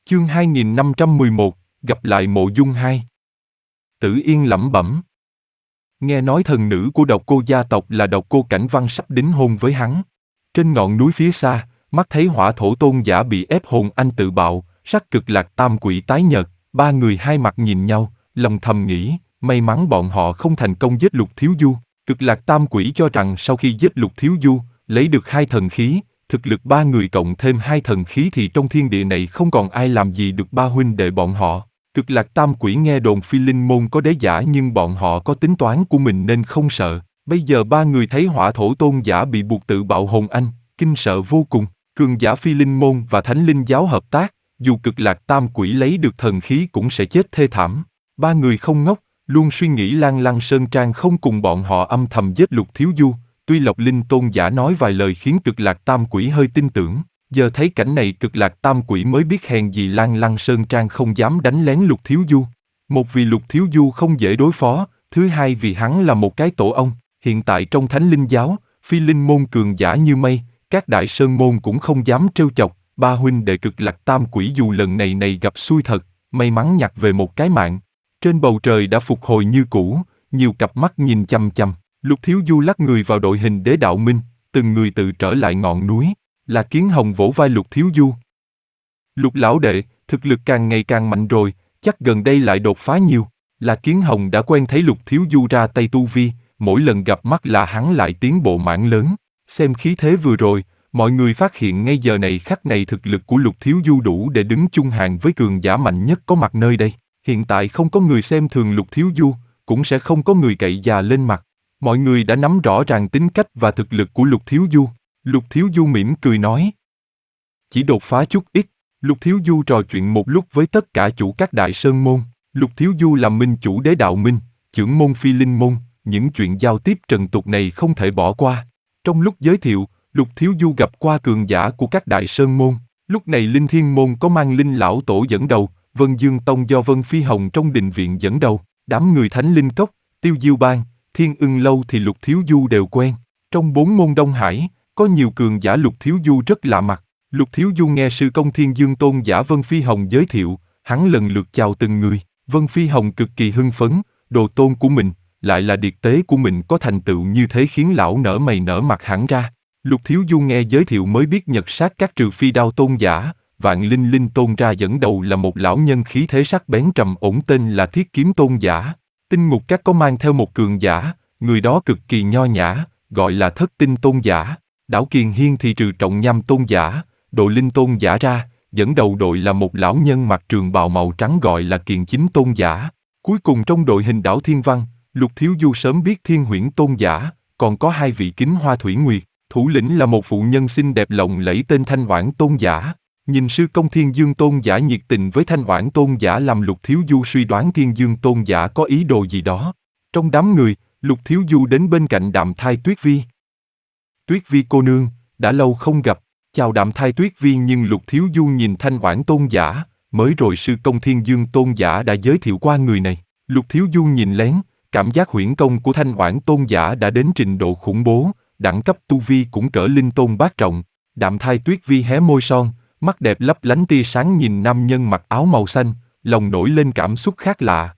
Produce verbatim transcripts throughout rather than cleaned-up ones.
Chương hai nghìn năm trăm mười một, gặp lại Mộ Dung hai. Tử Yên lẩm bẩm. Nghe nói thần nữ của Độc Cô gia tộc là Độc Cô Cảnh Văn sắp đính hôn với hắn. Trên ngọn núi phía xa, mắt thấy Hỏa Thổ Tôn giả bị ép hồn anh tự bạo, sắc Cực Lạc Tam Quỷ tái nhợt, ba người hai mặt nhìn nhau, lòng thầm nghĩ, may mắn bọn họ không thành công giết Lục Thiếu Du. Cực Lạc Tam Quỷ cho rằng sau khi giết Lục Thiếu Du, lấy được hai thần khí, thực lực ba người cộng thêm hai thần khí thì trong thiên địa này không còn ai làm gì được ba huynh đệ bọn họ. Cực Lạc Tam Quỷ nghe đồn Phi Linh môn có đế giả nhưng bọn họ có tính toán của mình nên không sợ. Bây giờ ba người thấy Hỏa Thổ Tôn giả bị buộc tự bạo hồn anh, kinh sợ vô cùng. Cường giả Phi Linh môn và Thánh Linh giáo hợp tác, dù Cực Lạc Tam Quỷ lấy được thần khí cũng sẽ chết thê thảm. Ba người không ngốc, luôn suy nghĩ Lan Lăng Sơn Trang không cùng bọn họ âm thầm giết Lục Thiếu Du. Tuy Lộc Linh Tôn giả nói vài lời khiến Cực Lạc Tam Quỷ hơi tin tưởng, giờ thấy cảnh này Cực Lạc Tam Quỷ mới biết hèn gì Lan Lăng Sơn Trang không dám đánh lén Lục Thiếu Du. Một vì Lục Thiếu Du không dễ đối phó, thứ hai vì hắn là một cái tổ ong. Hiện tại trong Thánh Linh giáo, Phi Linh môn cường giả như mây, các đại sơn môn cũng không dám trêu chọc. Ba huynh đệ Cực Lạc Tam Quỷ dù lần này này gặp xui thật, may mắn nhặt về một cái mạng. Trên bầu trời đã phục hồi như cũ, nhiều cặp mắt nhìn chăm chăm. Lục Thiếu Du lắc người vào đội hình Đế Đạo Minh, từng người tự trở lại ngọn núi. Là Kiến Hồng vỗ vai Lục Thiếu Du. Lục lão đệ, thực lực càng ngày càng mạnh rồi, chắc gần đây lại đột phá nhiều. Là Kiến Hồng đã quen thấy Lục Thiếu Du ra tay tu vi, mỗi lần gặp mắt là hắn lại tiến bộ mãn lớn. Xem khí thế vừa rồi, mọi người phát hiện ngay giờ này khắc này thực lực của Lục Thiếu Du đủ để đứng chung hàng với cường giả mạnh nhất có mặt nơi đây. Hiện tại không có người xem thường Lục Thiếu Du, cũng sẽ không có người cậy già lên mặt. Mọi người đã nắm rõ ràng tính cách và thực lực của Lục Thiếu Du. Lục Thiếu Du mỉm cười nói. Chỉ đột phá chút ít. Lục Thiếu Du trò chuyện một lúc với tất cả chủ các đại sơn môn. Lục Thiếu Du làm minh chủ Đế Đạo Minh, trưởng môn Phi Linh môn, những chuyện giao tiếp trần tục này không thể bỏ qua. Trong lúc giới thiệu, Lục Thiếu Du gặp qua cường giả của các đại sơn môn. Lúc này Linh Thiên môn có mang Linh lão tổ dẫn đầu, Vân Dương tông do Vân Phi Hồng trong đình viện dẫn đầu, đám người Thánh Linh cốc, Tiêu Diêu bang, Thiên Ưng lâu thì Lục Thiếu Du đều quen. Trong bốn môn Đông Hải, có nhiều cường giả Lục Thiếu Du rất lạ mặt. Lục Thiếu Du nghe sư công Thiên Dương tôn giả Vân Phi Hồng giới thiệu, hắn lần lượt chào từng người. Vân Phi Hồng cực kỳ hưng phấn, đồ tôn của mình, lại là điệt tế của mình có thành tựu như thế khiến lão nở mày nở mặt hẳn ra. Lục Thiếu Du nghe giới thiệu mới biết nhật sát các trừ phi đao tôn giả, Vạn Linh Linh tôn ra dẫn đầu là một lão nhân khí thế sắc bén trầm ổn tên là Thiết Kiếm tôn giả. Tinh ngục các có mang theo một cường giả, người đó cực kỳ nho nhã, gọi là Thất Tinh tôn giả. Đảo Kiền Hiên thì trừ Trọng Nham tôn giả, Độ Linh tôn giả ra, dẫn đầu đội là một lão nhân mặc trường bào màu trắng gọi là Kiền Chính tôn giả. Cuối cùng trong đội hình đảo Thiên Văn, Lục Thiếu Du sớm biết Thiên Huyễn tôn giả, còn có hai vị Kính Hoa Thủy Nguyệt, thủ lĩnh là một phụ nhân xinh đẹp lộng lẫy tên Thanh Oản tôn giả. Nhìn sư công Thiên Dương tôn giả nhiệt tình với Thanh Oản tôn giả làm Lục Thiếu Du suy đoán Thiên Dương tôn giả có ý đồ gì đó. Trong đám người, Lục Thiếu Du đến bên cạnh Đạm Thai Tuyết Vi. Tuyết Vi cô nương, đã lâu không gặp. Chào Đạm Thai Tuyết Vi nhưng Lục Thiếu Du nhìn Thanh Oản tôn giả, mới rồi sư công Thiên Dương tôn giả đã giới thiệu qua người này. Lục Thiếu Du nhìn lén, cảm giác huyễn công của Thanh Oản tôn giả đã đến trình độ khủng bố, đẳng cấp tu vi cũng cỡ linh tôn bát trọng. Đạm Thai Tuyết Vi hé môi son, mắt đẹp lấp lánh tia sáng nhìn nam nhân mặc áo màu xanh, lòng nổi lên cảm xúc khác lạ.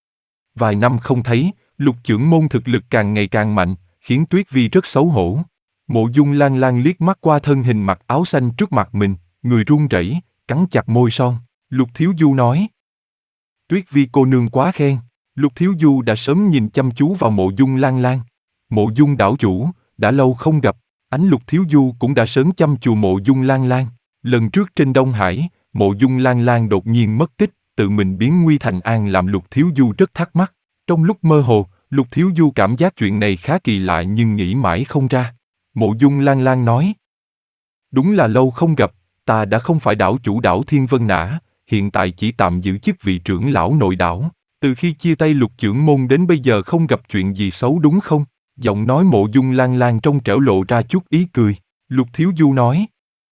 Vài năm không thấy, Lục trưởng môn thực lực càng ngày càng mạnh, khiến Tuyết Vi rất xấu hổ. Mộ Dung Lan Lan liếc mắt qua thân hình mặc áo xanh trước mặt mình, người run rẩy, cắn chặt môi son. Lục Thiếu Du nói. Tuyết Vi cô nương quá khen. Lục Thiếu Du đã sớm nhìn chăm chú vào Mộ Dung Lan Lan. Mộ Dung đảo chủ, đã lâu không gặp. Ánh Lục Thiếu Du cũng đã sớm chăm chú Mộ Dung Lan Lan. Lần trước trên Đông Hải, Mộ Dung Lan Lan đột nhiên mất tích, tự mình biến nguy thành an làm Lục Thiếu Du rất thắc mắc. Trong lúc mơ hồ, Lục Thiếu Du cảm giác chuyện này khá kỳ lạ nhưng nghĩ mãi không ra. Mộ Dung Lan Lan nói. Đúng là lâu không gặp, ta đã không phải đảo chủ đảo Thiên Vân Nã, hiện tại chỉ tạm giữ chức vị trưởng lão nội đảo. Từ khi chia tay Lục trưởng môn đến bây giờ không gặp chuyện gì xấu đúng không? Giọng nói Mộ Dung Lan Lan trong trẻo lộ ra chút ý cười. Lục Thiếu Du nói.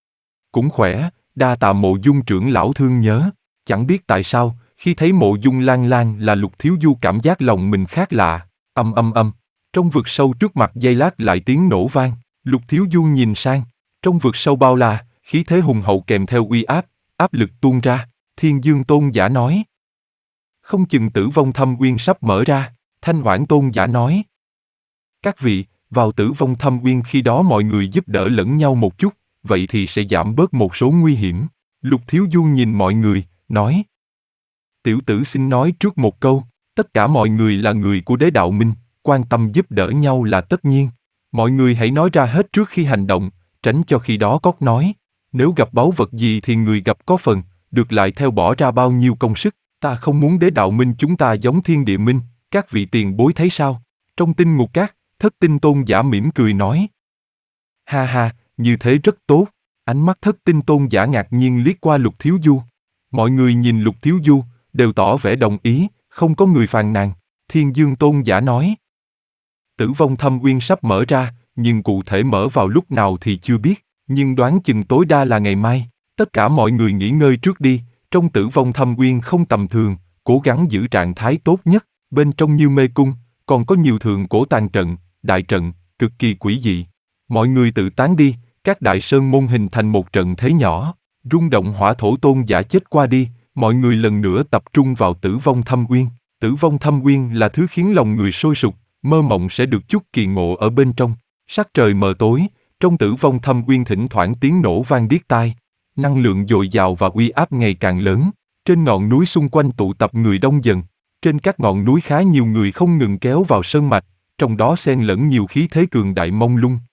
Cũng khỏe, đa tạ Mộ Dung trưởng lão thương nhớ. Chẳng biết tại sao, khi thấy Mộ Dung Lan Lan là Lục Thiếu Du cảm giác lòng mình khác lạ. Âm âm âm. Trong vực sâu trước mặt giây lát lại tiếng nổ vang. Lục Thiếu Du nhìn sang. Trong vực sâu bao la, khí thế hùng hậu kèm theo uy áp, áp lực tuôn ra. Thiên Dương Tôn giả nói. Không chừng Tử Vong Thâm Uyên sắp mở ra, Thanh Oản Tôn giả nói. Các vị, vào Tử Vong Thâm Uyên khi đó mọi người giúp đỡ lẫn nhau một chút, vậy thì sẽ giảm bớt một số nguy hiểm. Lục Thiếu Du nhìn mọi người, nói. Tiểu tử xin nói trước một câu, tất cả mọi người là người của Đế Đạo Minh, quan tâm giúp đỡ nhau là tất nhiên. Mọi người hãy nói ra hết trước khi hành động, tránh cho khi đó cóc nói. Nếu gặp báu vật gì thì người gặp có phần, được lại theo bỏ ra bao nhiêu công sức. Ta không muốn Đế Đạo Minh chúng ta giống Thiên Địa Minh, các vị tiền bối thấy sao? Trong Tinh Ngục Các, Thất Tinh Tôn giả mỉm cười nói. Ha ha, như thế rất tốt. Ánh mắt Thất Tinh Tôn giả ngạc nhiên liếc qua Lục Thiếu Du. Mọi người nhìn Lục Thiếu Du, đều tỏ vẻ đồng ý, không có người phàn nàn. Thiên Dương Tôn giả nói. Tử Vong Thâm Uyên sắp mở ra, nhưng cụ thể mở vào lúc nào thì chưa biết, nhưng đoán chừng tối đa là ngày mai. Tất cả mọi người nghỉ ngơi trước đi, trong Tử Vong Thâm Uyên không tầm thường, cố gắng giữ trạng thái tốt nhất. Bên trong như mê cung, còn có nhiều thượng cổ tàn trận, đại trận, cực kỳ quỷ dị. Mọi người tự tán đi, các đại sơn môn hình thành một trận thế nhỏ. Rung động hỏa thổ tôn giả chết qua đi, mọi người lần nữa tập trung vào Tử Vong Thâm Uyên. Tử Vong Thâm Uyên là thứ khiến lòng người sôi sục, mơ mộng sẽ được chút kỳ ngộ ở bên trong. Sắc trời mờ tối, trong Tử Vong Thâm Uyên thỉnh thoảng tiếng nổ vang điếc tai. Năng lượng dồi dào và uy áp ngày càng lớn. Trên ngọn núi xung quanh tụ tập người đông dần. Trên các ngọn núi khá nhiều người không ngừng kéo vào sơn mạch, trong đó xen lẫn nhiều khí thế cường đại mông lung.